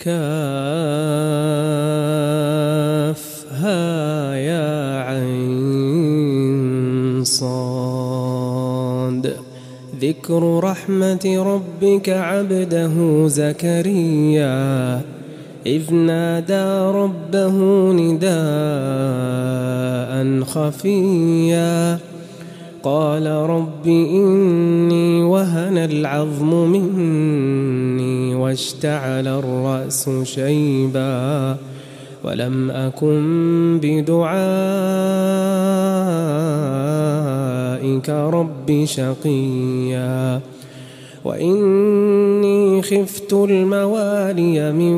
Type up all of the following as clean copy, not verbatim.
كافها يا عين صاد. ذكر رحمة ربك عبده زكريا إذ نادى ربه نداء خفيا قال رب إني وهن العظم مني واشتعل الرأس شيبا ولم أكن بدعائك رب شقيا وإني خفت الموالي من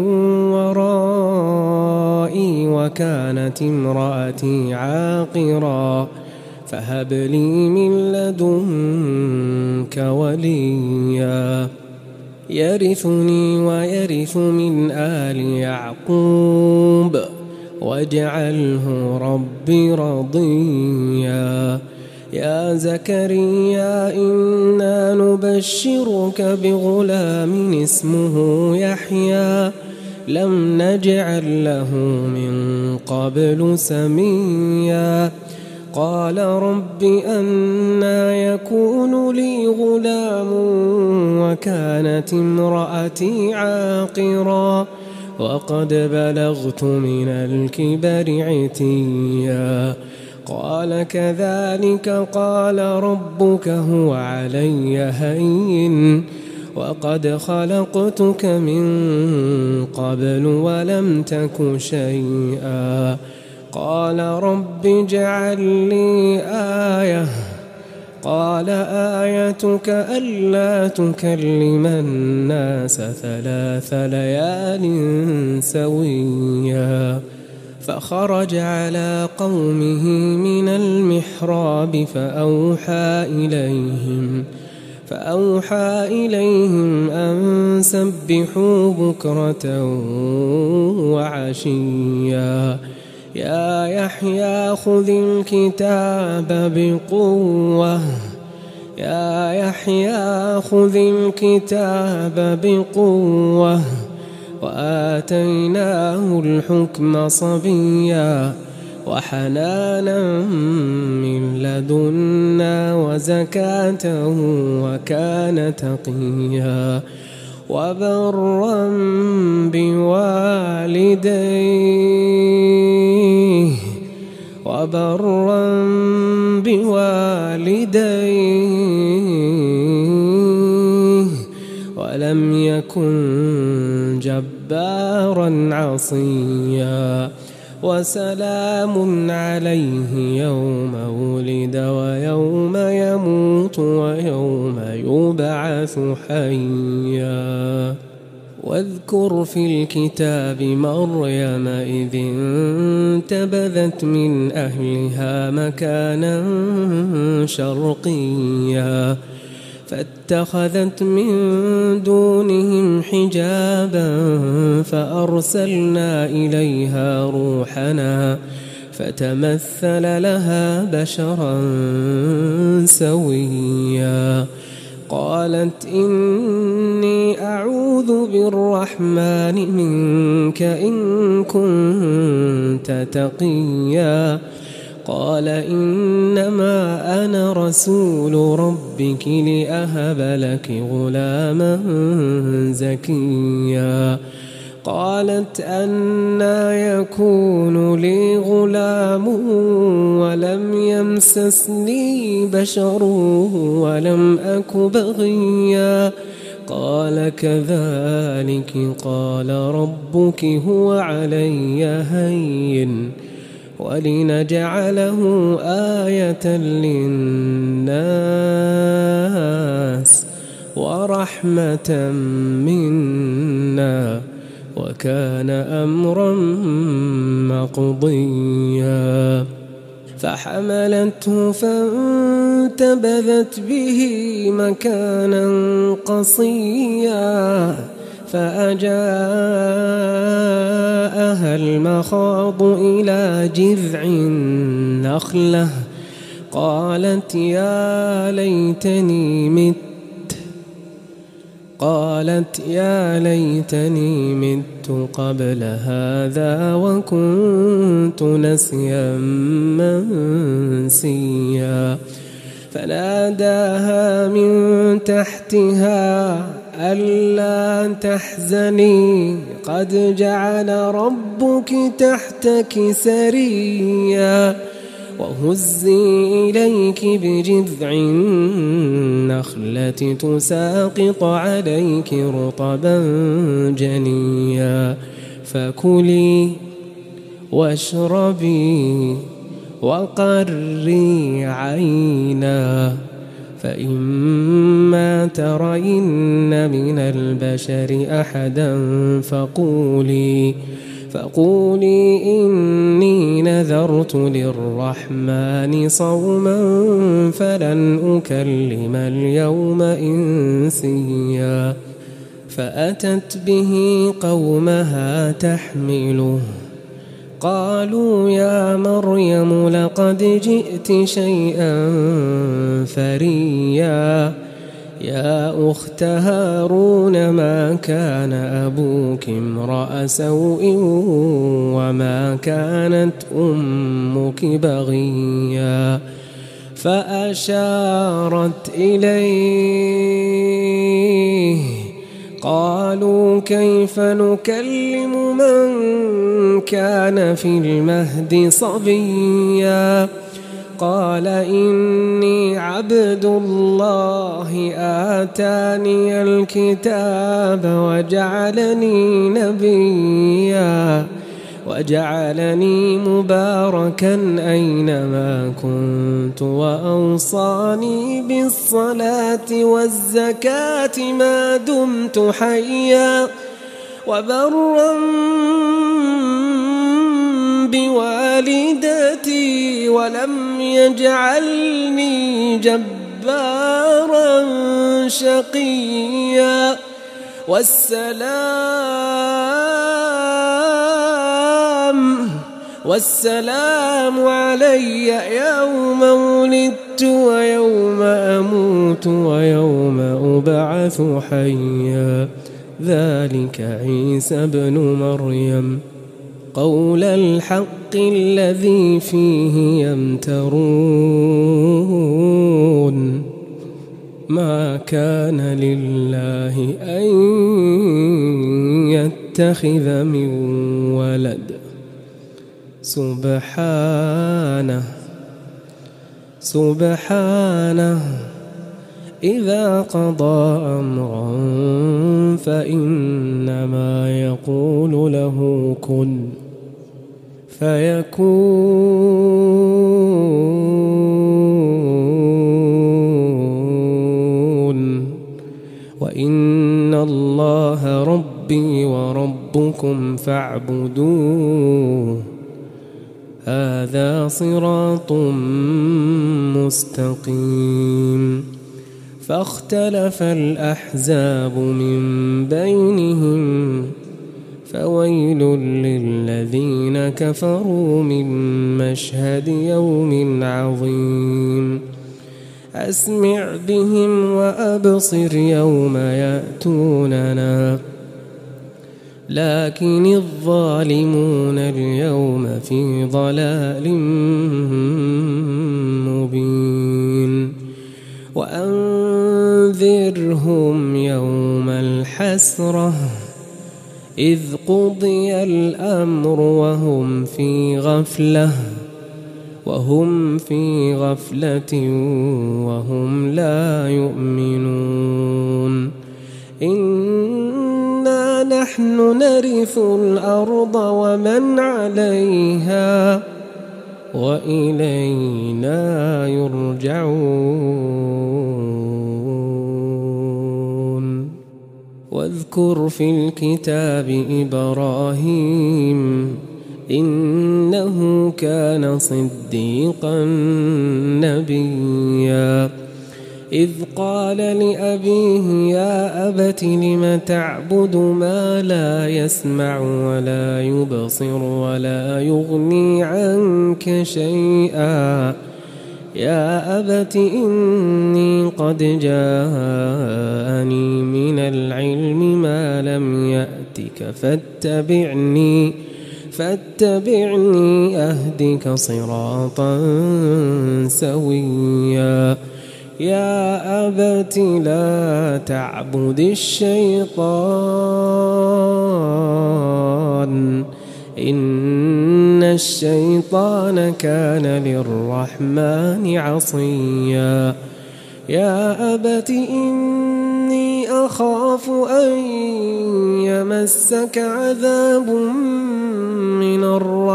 ورائي وكانت امرأتي عاقرا فهب لي من لدنك وليا يرثني ويرث من آل يعقوب واجعله ربي رضيا. يا زكريا إنا نبشرك بغلام اسمه يحيى لم نجعل له من قبل سميا قال رب أنى يكون لي غلام وكانت امرأتي عاقرا وقد بلغت من الكبر عتيا قال كذلك قال ربك هو علي هين وقد خلقتك من قبل ولم تك شيئا قال رب اجعل لي آية قال آيتك ألا تكلم الناس 3 ليال سويا فخرج على قومه من المحراب فأوحى إليهم أن سبحوا بكرة وعشيا يا يحيى خذ الكتاب بقوة وآتيناه الحكم صبيا وحنانا من لدنا وزكاة وكان تقيا وبرا بوالديه ولم يكن جبارا عصيا وسلام عليه يوم ولد ويوم يموت ويوم يبعث حيا واذكر في الكتاب مريم إذ انتبذت من أهلها مكانا شرقيا فاتخذت من دونهم حجابا فأرسلنا إليها روحنا فتمثل لها بشرا سويا قالت إني أعوذ بالرحمن منك إن كنت تقيا قال إنما أنا رسول ربك لأهب لك غلاما زكيا قالت أنى يكون لي غلام ولم يمسسني بشر ولم أك بغيا قال كذلك قال ربك هو علي هين ولنجعله آية للناس ورحمة منا وكان أمرا مقضيا فحملته فانتبذت به مكانا قصيا فأجاءها المخاض إلى جذع النخلة قالت يا ليتني مت قالت يا ليتني مت قبل هذا وكنت نسيا منسيا فناداها من تحتها ألا تحزني قد جعل ربك تحتك سريا وهزي إليك بجذع النخلة تساقط عليك رطبا جنيا فكلي واشربي وقري عينا فإما ترين من البشر أحدا فقولي إني نذرت للرحمن صوما فلن أكلم اليوم إنسيا فأتت به قومها تحمله قالوا يا مريم لقد جئت شيئا فريا يا أخت هارون ما كان أبوك امرأ سوء وما كانت أمك بغيا فأشارت إليه قالوا كيف نكلم من كان في المهد صبيا قال إني عبد الله آتاني الكتاب وجعلني نبيا وجعلني مباركا أينما كنت وأوصاني بالصلاة والزكاة ما دمت حيا وبرا بوالدتي ولم يجعلني جبارا شقيا والسلام علي يوم ولدت ويوم أموت ويوم أبعث حيا ذلك عيسى ابن مريم قول الحق الذي فيه يمترون ما كان لله أن يتخذ من ولد سبحانه إذا قضى أمرا فإنما يقول له كن فيكون وإن الله ربي وربكم فاعبدوه هذا صراط مستقيم فاختلف الأحزاب من بينهم فويل للذين كفروا من مشهد يوم عظيم أسمع بهم وأبصر يوم يأتوننا لكن الظالمون اليوم في ضلال مبين وأنذرهم يوم الحسرة إذ قضي الأمر وهم في غفلة وهم لا يؤمنون إنا نحن نرث الأرض ومن عليها وإلينا يرجعون واذكر في الكتاب إبراهيم إنه كان صديقا نبيا إذ قال لأبيه يا أبت لم تعبد ما لا يسمع ولا يبصر ولا يغني عنك شيئا يا أبت إني قد جاءني من العلم ما لم يأتك فاتبعني أهدك صراطا سويا يا أبت لا تعبد الشيطان إن الشيطان كان للرحمن عصيا يا أبت إني أخاف أن يمسك عذاب من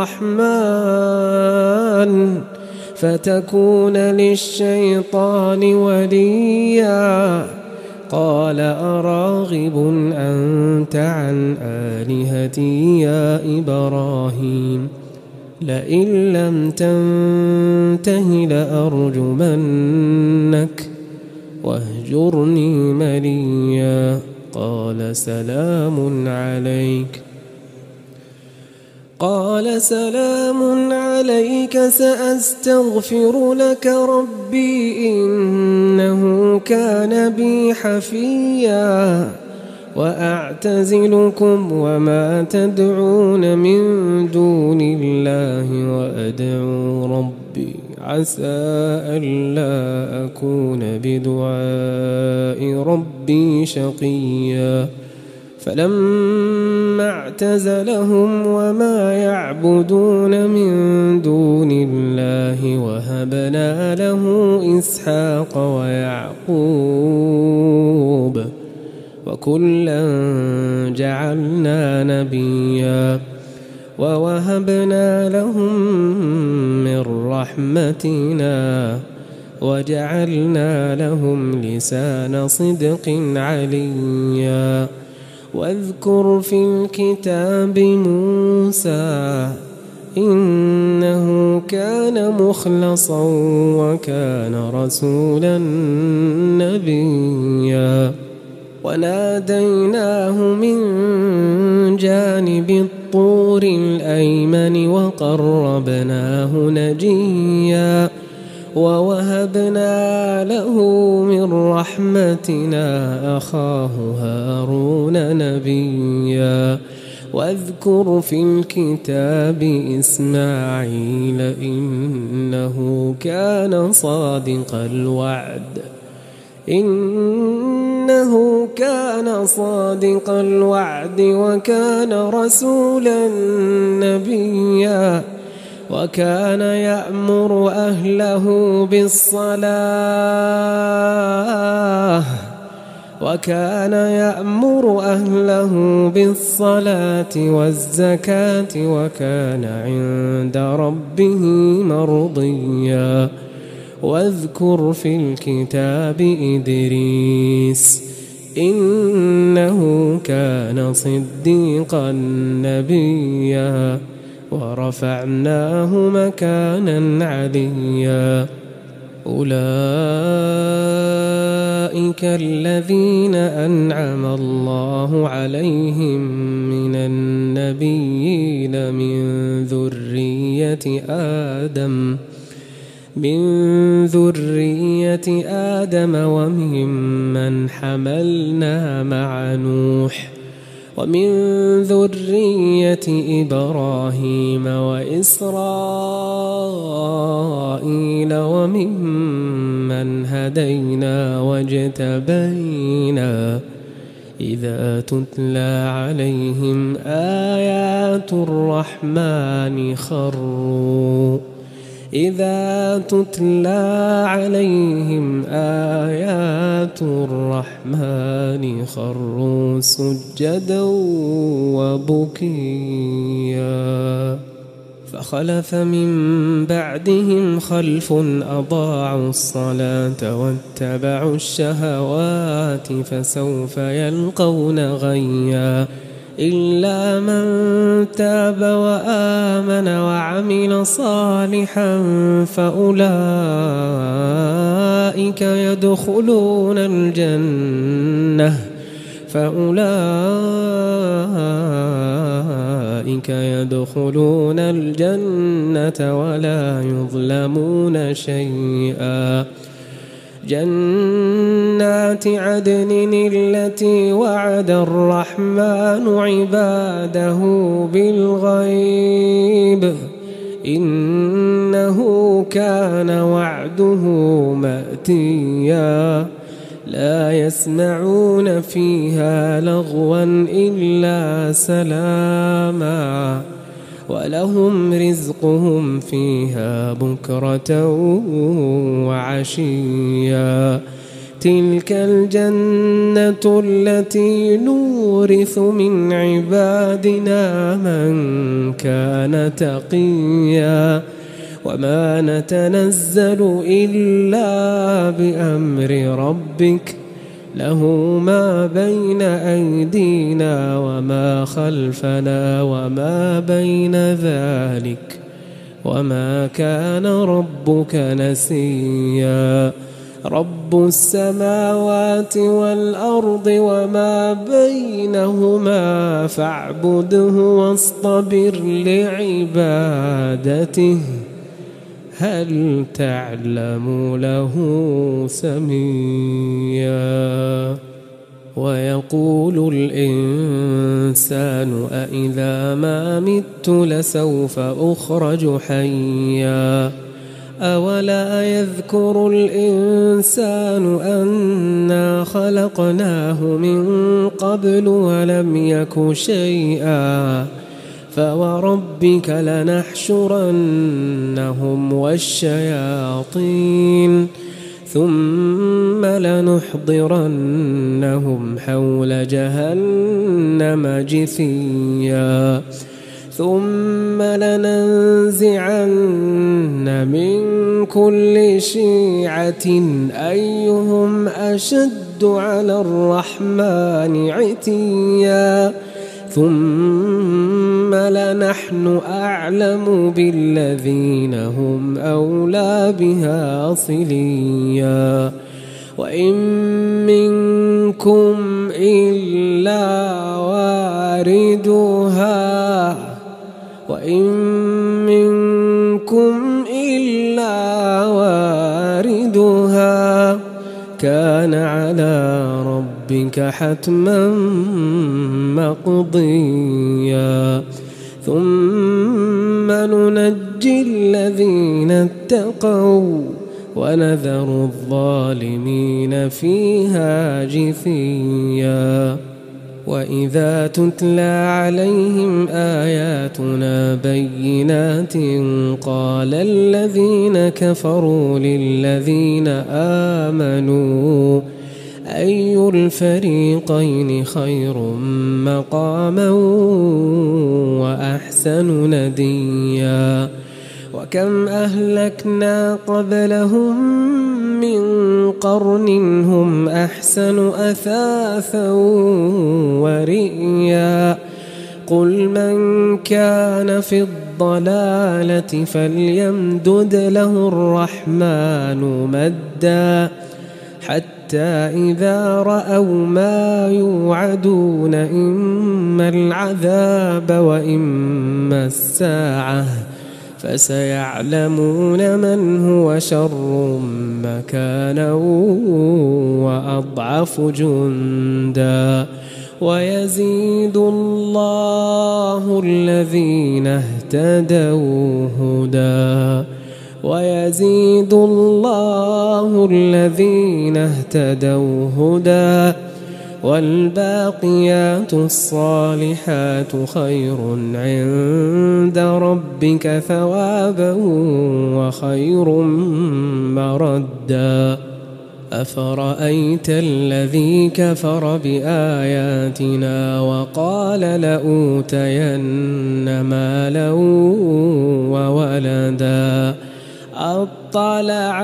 الرحمن فتكون للشيطان وليا قال أراغب أنت عن آلهتي يا إبراهيم لئن لم تنته لأرجمنك واهجرني مليا قال سلام عليك سأستغفر لك ربي إنه كان بي حفيا وأعتزلكم وما تدعون من دون الله وأدعو ربي عسى ألا أكون بدعاء ربي شقيا فلما اعتزلهم وما يعبدون من دون الله وهبنا له إسحاق ويعقوب وكلا جعلنا نبيا ووهبنا لهم من رحمتنا وجعلنا لهم لسان صدق عليا واذكر في الكتاب موسى إنه كان مخلصا وكان رسولا نبيا وناديناه من جانب الطور الأيمن وقربناه نجيا ووهبنا له من رحمتنا أخاه هارون نبيا واذكر في الكتاب إسماعيل إنه كان صادق الوعد وكان رسولا نبيا وكان يأمر أهله بالصلاة والزكاة وكان عند ربه مرضيا واذكر في الكتاب إدريس إنه كان صديقا نبيا ورفعناه مكانا عليا أولئك الذين أنعم الله عليهم من النبيين من ذرية آدم وممن حملنا مع نوح ومن ذرية إبراهيم وإسرائيل وممن هدينا واجتبينا إذا تتلى عليهم آيات الرحمن خروا سجدا وبكيا فخلف من بعدهم خلف أضاعوا الصلاة واتبعوا الشهوات فسوف يلقون غيا إلا من تاب وآمن وعمل صالحا فأولئك أولئك يدخلون الجنة ولا يظلمون شيئا جنات عدن التي وعد الرحمن عباده بالغيب إنه كان وعده مأتيا لا يسمعون فيها لغوا إلا سلاما ولهم رزقهم فيها بكرة وعشيا تلك الجنة التي نورث من عبادنا من كان تقيا وما نتنزل إلا بأمر ربك له ما بين أيدينا وما خلفنا وما بين ذلك وما كان ربك نسيا رب السماوات والأرض وما بينهما فاعبده واصطبر لعبادته هل تعلم له سميا ويقول الإنسان أإذا ما مت لسوف أخرج حيا أولا يذكر الإنسان أنا خلقناه من قبل ولم يك شيئا فوربك لنحشرنهم والشياطين ثم لنحضرنهم حول جهنم جثيا ثم لننزعن من كل شيعة أيهم أشد على الرحمن عتيا ثم لنحن أعلم بالذين هم أولى بها صليا وإن منكم إلا واردها وإن منكم إلا واردها كان على ربك حتما مقضيا ثم ننجي الذين اتقوا ونذر الظالمين فيها جثيا وإذا تتلى عليهم آياتنا بينات قال الذين كفروا للذين آمنوا أي الفريقين خير مقاما وأحسن نديا وكم أهلكنا قبلهم من قرن هم أحسن أثاثا ورئيا قل من كان في الضلالة فليمدد له الرحمن مدا حتى إذا رأوا ما يوعدون إما العذاب وإما الساعة فسيعلمون من هو شر مكانا وأضعف جندا ويزيد الله الذين اهتدوا هدى ويزيد الله الذين اهتدوا هدى والباقيات الصالحات خير عند ربك ثوابا وخير مردا أفرأيت الذي كفر بآياتنا وقال لأوتين مالا وولدا أطلع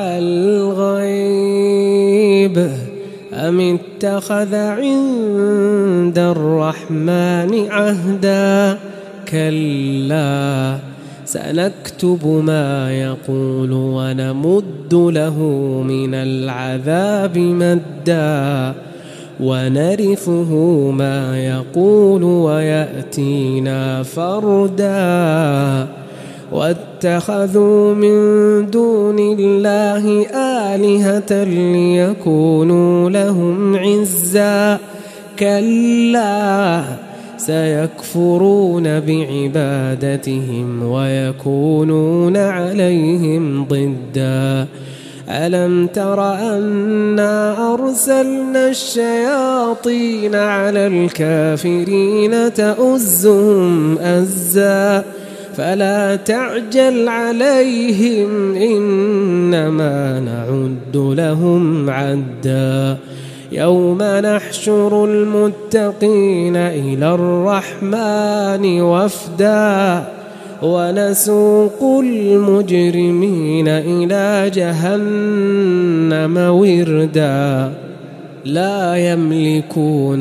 الغيب أم اتخذ عند الرحمن عهدا كلا سنكتب ما يقول ونمد له من العذاب مدا ونرثه ما يقول ويأتينا فردا واتخذوا من دون الله آلهة ليكونوا لهم عزا كلا سيكفرون بعبادتهم ويكونون عليهم ضدا ألم تر أنا أرسلنا الشياطين على الكافرين تؤزهم أزا فلا تعجل عليهم إنما نعد لهم عدا يوم نحشر المتقين إلى الرحمن وفدا ونسوق المجرمين إلى جهنم وردا لا يملكون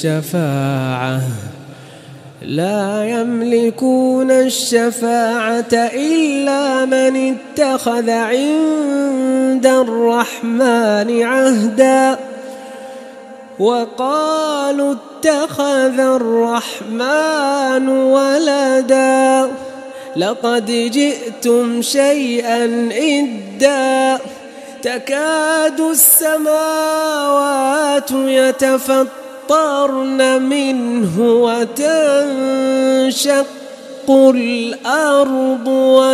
الشفاعة إلا من اتخذ عند الرحمن عهدا وقالوا اتخذ الرحمن ولدا لقد جئتم شيئا إدا تكاد السماوات يتفطرن منه وتنشق الأرض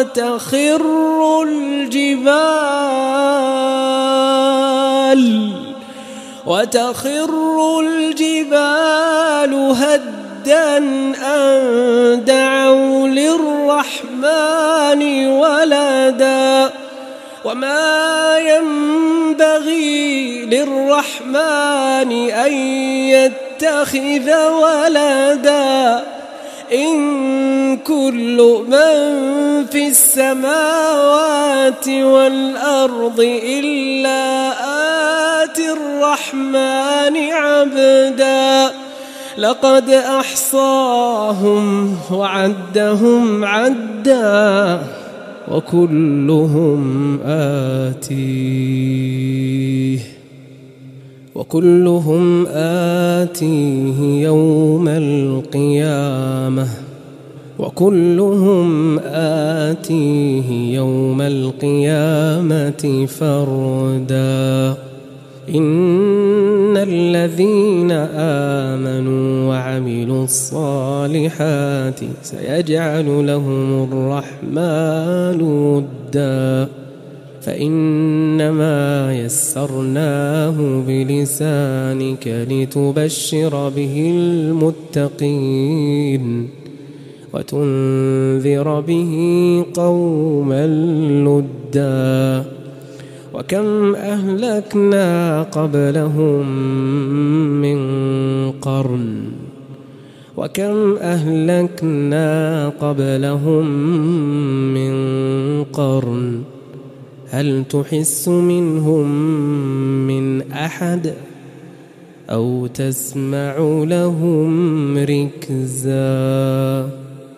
وتخر الجبال هدا أن دعوا للرحمن ولدا وما ينبغي للرحمن أن يتخذ ولدا إن كل من في السماوات والأرض إلا آتي الرحمن عبدا لقد أحصاهم وعدهم عدا وكلهم آتيه يوم القيامة فردا إن الذين آمنوا وعملوا الصالحات سيجعل لهم الرحمن ودا فإنما يسرناه بلسانك لتبشر به المتقين وتنذر به قوما لدا وكم أهلكنا قبلهم من قرن هل تحس منهم من أحد أو تسمع لهم ركزا